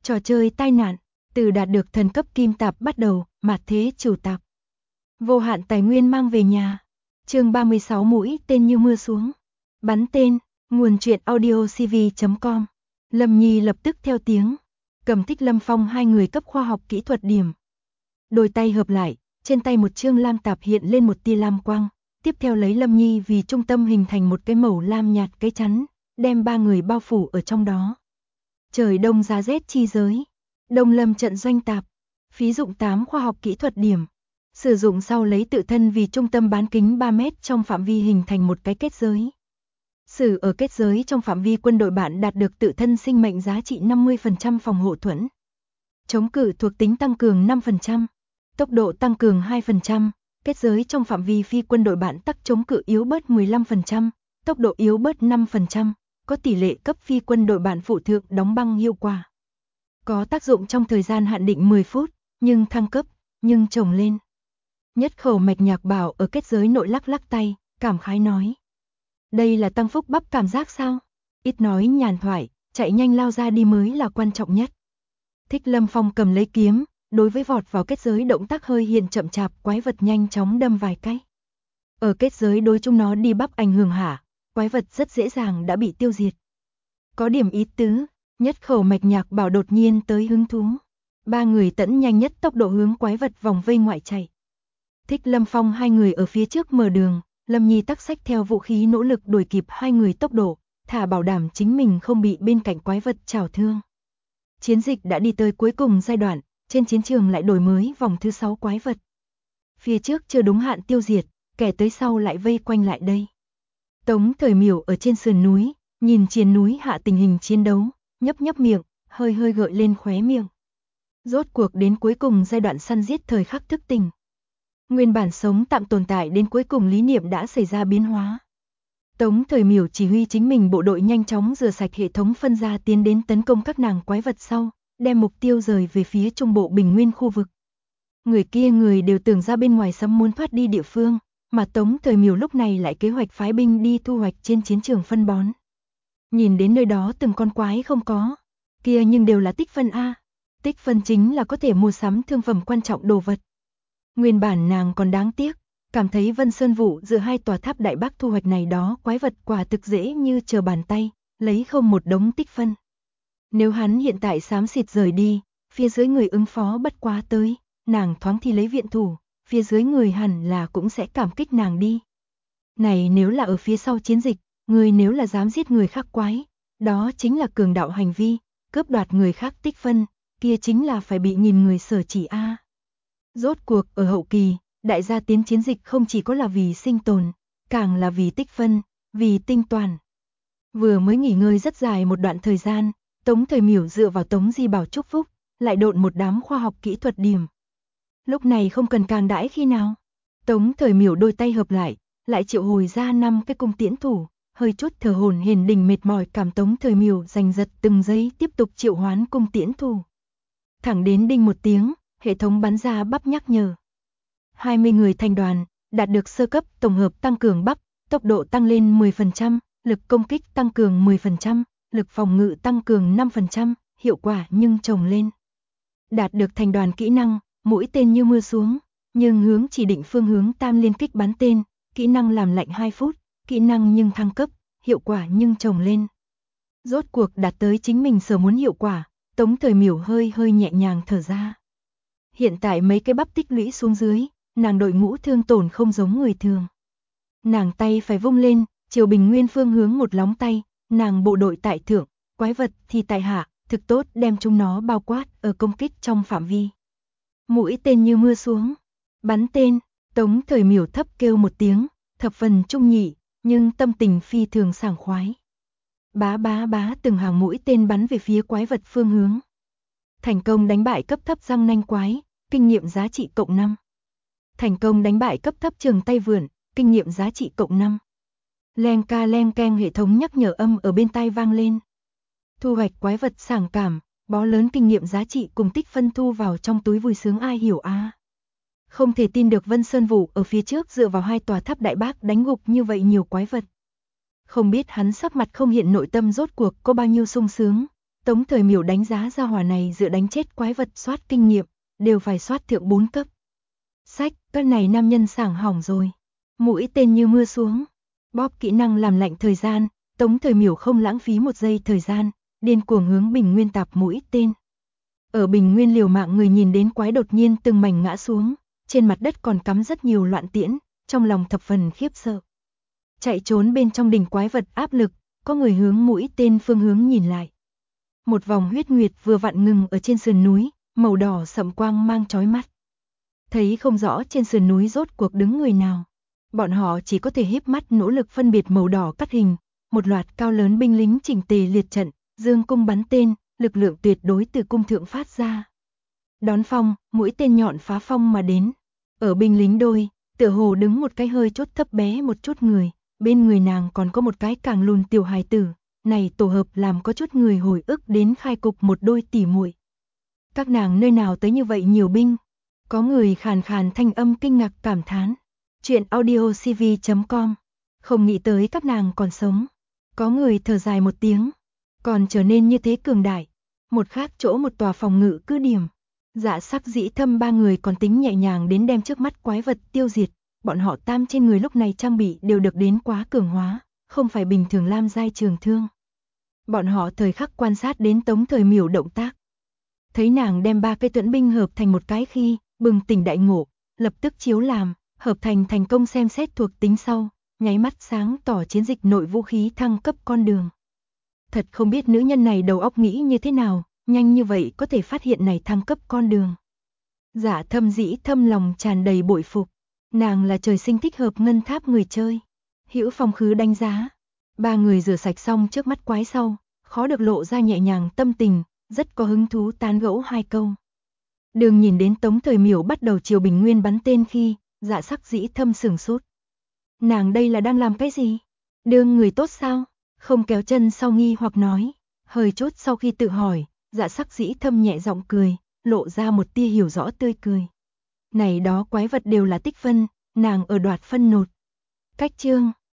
Trò chơi tai nạn, từ đạt được thần cấp kim tạp bắt đầu, mạt thế chủ tạp. Vô hạn tài nguyên mang về nhà. Chương 36 mũi tên như mưa xuống. Bắn tên, nguồn truyện audiocv.com. Lâm Nhi lập tức theo tiếng. Cầm Thích Lâm Phong hai người cấp khoa học kỹ thuật điểm. Đôi tay hợp lại, trên tay một chương lam tạp hiện lên một tia lam quang. Tiếp theo lấy Lâm Nhi vì trung tâm hình thành một cái màu lam nhạt cái chắn, đem ba người bao phủ ở trong đó. Trời đông giá rét chi giới. Đông Lâm trận doanh tạp. Phí dụng 8 khoa học kỹ thuật điểm. Sử dụng sau lấy tự thân vì trung tâm bán kính 3 mét trong phạm vi hình thành một cái kết giới. Sử ở kết giới trong phạm vi quân đội bạn đạt được tự thân sinh mệnh giá trị 50% phòng hộ thuẫn. Chống cự thuộc tính tăng cường 5%. Tốc độ tăng cường 2%. Kết giới trong phạm vi phi quân đội bạn tắc chống cự yếu bớt 15%. Tốc độ yếu bớt 5%. Có tỷ lệ cấp phi quân đội bạn phụ thượng đóng băng hiệu quả. Có tác dụng trong thời gian hạn định 10 phút, nhưng thăng cấp, nhưng trồng lên. Nhất Khẩu Mạch Nhạc Bảo ở kết giới nội lắc lắc tay, cảm khái nói. Đây là tăng phúc bắp cảm giác sao? Ít nói nhàn thoại, chạy nhanh lao ra đi mới là quan trọng nhất. Thích Lâm Phong cầm lấy kiếm, đối với vọt vào kết giới động tác hơi hiện chậm chạp, quái vật nhanh chóng đâm vài cái. Ở kết giới đối chúng nó đi bắp ảnh hưởng hạ, quái vật rất dễ dàng đã bị tiêu diệt. Có điểm ý tứ, Nhất Khẩu Mạch Nhạc Bảo đột nhiên tới hứng thú. Ba người tẫn nhanh nhất tốc độ hướng quái vật vòng vây ngoại chạy. Thích Lâm Phong hai người ở phía trước mở đường, Lâm Nhi tắc xách theo vũ khí nỗ lực đuổi kịp hai người tốc độ, thả bảo đảm chính mình không bị bên cạnh quái vật chảo thương. Chiến dịch đã đi tới cuối cùng giai đoạn, trên chiến trường lại đổi mới vòng thứ 6 quái vật. Phía trước chưa đúng hạn tiêu diệt, kẻ tới sau lại vây quanh lại đây. Tống Thời Miểu ở trên sườn núi, nhìn trên núi hạ tình hình chiến đấu, nhấp nhấp miệng, hơi hơi gợi lên khóe miệng. Rốt cuộc đến cuối cùng giai đoạn săn giết thời khắc thức tỉnh. Nguyên bản sống tạm tồn tại đến cuối cùng lý niệm đã xảy ra biến hóa. Tống Thời Miểu chỉ huy chính mình bộ đội nhanh chóng rửa sạch hệ thống phân ra tiến đến tấn công các nàng quái vật sau, đem mục tiêu rời về phía trung bộ bình nguyên khu vực. Người kia người đều tưởng ra bên ngoài sấm muốn thoát đi địa phương, mà Tống Thời Miểu lúc này lại kế hoạch phái binh đi thu hoạch trên chiến trường phân bón. Nhìn đến nơi đó từng con quái không có, kia nhưng đều là tích phân A. Tích phân chính là có thể mua sắm thương phẩm quan trọng đồ vật. Nguyên bản nàng còn đáng tiếc, cảm thấy Vân Sơn Vũ giữa hai tòa tháp Đại Bác thu hoạch này đó quái vật quả thực dễ như chờ bàn tay, lấy không một đống tích phân. Nếu hắn hiện tại xám xịt rời đi, phía dưới người ứng phó bất quá tới, nàng thoáng thì lấy viện thủ, phía dưới người hẳn là cũng sẽ cảm kích nàng đi. Này nếu là ở phía sau chiến dịch, người nếu là dám giết người khác quái, đó chính là cường đạo hành vi, cướp đoạt người khác tích phân, kia chính là phải bị nghìn người sở chỉ A. Rốt cuộc ở hậu kỳ, đại gia tiến chiến dịch không chỉ có là vì sinh tồn, càng là vì tích phân, vì tinh toàn. Vừa mới nghỉ ngơi rất dài một đoạn thời gian, Tống Thời Miểu dựa vào Tống Di Bảo chúc phúc, lại độn một đám khoa học kỹ thuật điểm. Lúc này không cần càng đãi khi nào. Tống Thời Miểu đôi tay hợp lại triệu hồi ra 5 cái cung tiễn thủ, hơi chút thở hổn hển đỉnh mệt mỏi cảm. Tống Thời Miểu giành giật từng giây tiếp tục triệu hoán cung tiễn thủ. Thẳng đến đinh một tiếng, hệ thống bắn ra bắp nhắc nhở. 20 người thành đoàn, đạt được sơ cấp tổng hợp tăng cường bắp, tốc độ tăng lên 10%, lực công kích tăng cường 10%, lực phòng ngự tăng cường 5%, hiệu quả nhưng chồng lên. Đạt được thành đoàn kỹ năng, mũi tên như mưa xuống, nhưng hướng chỉ định phương hướng tam liên kích bắn tên, kỹ năng làm lạnh 2 phút, kỹ năng nhưng thăng cấp, hiệu quả nhưng chồng lên. Rốt cuộc đạt tới chính mình sở muốn hiệu quả, Tống Thời Miểu hơi hơi nhẹ nhàng thở ra. Hiện tại mấy cái bắp tích lũy xuống dưới, nàng đội ngũ thương tổn không giống người thường. Nàng tay phải vung lên, chiều bình nguyên phương hướng một lóng tay, nàng bộ đội tại thượng, quái vật thì tại hạ, thực tốt đem chúng nó bao quát ở công kích trong phạm vi. Mũi tên như mưa xuống, bắn tên, Tống Thời Miểu thấp kêu một tiếng, thập phần trung nhị, nhưng tâm tình phi thường sảng khoái. Bá bá bá từng hàng mũi tên bắn về phía quái vật phương hướng. Thành công đánh bại cấp thấp răng nanh quái, kinh nghiệm giá trị cộng 5. Thành công đánh bại cấp thấp trường tay vượn, kinh nghiệm giá trị cộng 5. Len ca len keng hệ thống nhắc nhở âm ở bên tai vang lên. Thu hoạch quái vật sảng cảm, bó lớn kinh nghiệm giá trị cùng tích phân thu vào trong túi vui sướng ai hiểu a. Không thể tin được Vân Sơn Vũ ở phía trước dựa vào hai tòa tháp Đại Bác đánh gục như vậy nhiều quái vật. Không biết hắn sắc mặt không hiện nội tâm rốt cuộc có bao nhiêu sung sướng, Tống Thời Miểu đánh giá gia hỏa này dựa đánh chết quái vật soát kinh nghiệm, đều phải soát thượng 4 cấp. Sách, cái này nam nhân sảng hỏng rồi. Mũi tên như mưa xuống. Bóp kỹ năng làm lạnh thời gian, Tống Thời Miểu không lãng phí một giây thời gian, điên cuồng hướng bình nguyên tạp mũi tên. Ở bình nguyên liều mạng người nhìn đến quái đột nhiên từng mảnh ngã xuống, trên mặt đất còn cắm rất nhiều loạn tiễn, trong lòng thập phần khiếp sợ. Chạy trốn bên trong đỉnh quái vật áp lực, có người hướng mũi tên phương hướng nhìn lại. Một vòng huyết nguyệt vừa vặn ngừng ở trên sườn núi, màu đỏ sậm quang mang chói mắt. Thấy không rõ trên sườn núi rốt cuộc đứng người nào. Bọn họ chỉ có thể híp mắt nỗ lực phân biệt màu đỏ cắt hình, một loạt cao lớn binh lính chỉnh tề liệt trận, dương cung bắn tên, lực lượng tuyệt đối từ cung thượng phát ra. Đón phong, mũi tên nhọn phá phong mà đến. Ở binh lính đôi, tựa hồ đứng một cái hơi chốt thấp bé một chút người, bên người nàng còn có một cái càng lùn tiểu hài tử, này tổ hợp làm có chút người hồi ức đến khai cục một đôi tỉ muội. Các nàng nơi nào tới như vậy nhiều binh? Có người khàn khàn thanh âm kinh ngạc cảm thán. Chuyện audiocv.com. Không nghĩ tới các nàng còn sống. Có người thở dài một tiếng. Còn trở nên như thế cường đại. Một khác chỗ một tòa phòng ngự cứ điểm. Dạ Sắc Dĩ Thâm ba người còn tính nhẹ nhàng đến đem trước mắt quái vật tiêu diệt. Bọn họ tam trên người lúc này trang bị đều được đến quá cường hóa, không phải bình thường lam giai trường thương. Bọn họ thời khắc quan sát đến Tống Thời Miểu động tác. Thấy nàng đem 3 cây tuẫn binh hợp thành một cái khi, bừng tỉnh đại ngộ, lập tức chiếu làm, hợp thành công xem xét thuộc tính sau, nháy mắt sáng tỏ chiến dịch nội vũ khí thăng cấp con đường. Thật không biết nữ nhân này đầu óc nghĩ như thế nào, nhanh như vậy có thể phát hiện này thăng cấp con đường. Dạ Thâm Dĩ Thâm lòng tràn đầy bội phục, nàng là trời sinh thích hợp ngân tháp người chơi. Hữu Phong Khứ đánh giá, 3 người rửa sạch xong trước mắt quái sau, khó được lộ ra nhẹ nhàng tâm tình, rất có hứng thú tán gẫu 2 câu. Đường nhìn đến Tống Thời Miểu bắt đầu chiều bình nguyên bắn tên khi, Dạ Sắc Dĩ Thâm sửng sốt. Nàng đây là đang làm cái gì? Đương người tốt sao? Không kéo chân sau nghi hoặc nói. Hơi chốt sau khi tự hỏi, Dạ Sắc Dĩ Thâm nhẹ giọng cười, lộ ra một tia hiểu rõ tươi cười. Này đó quái vật đều là tích phân, nàng ở đoạt phân nột. Cách chương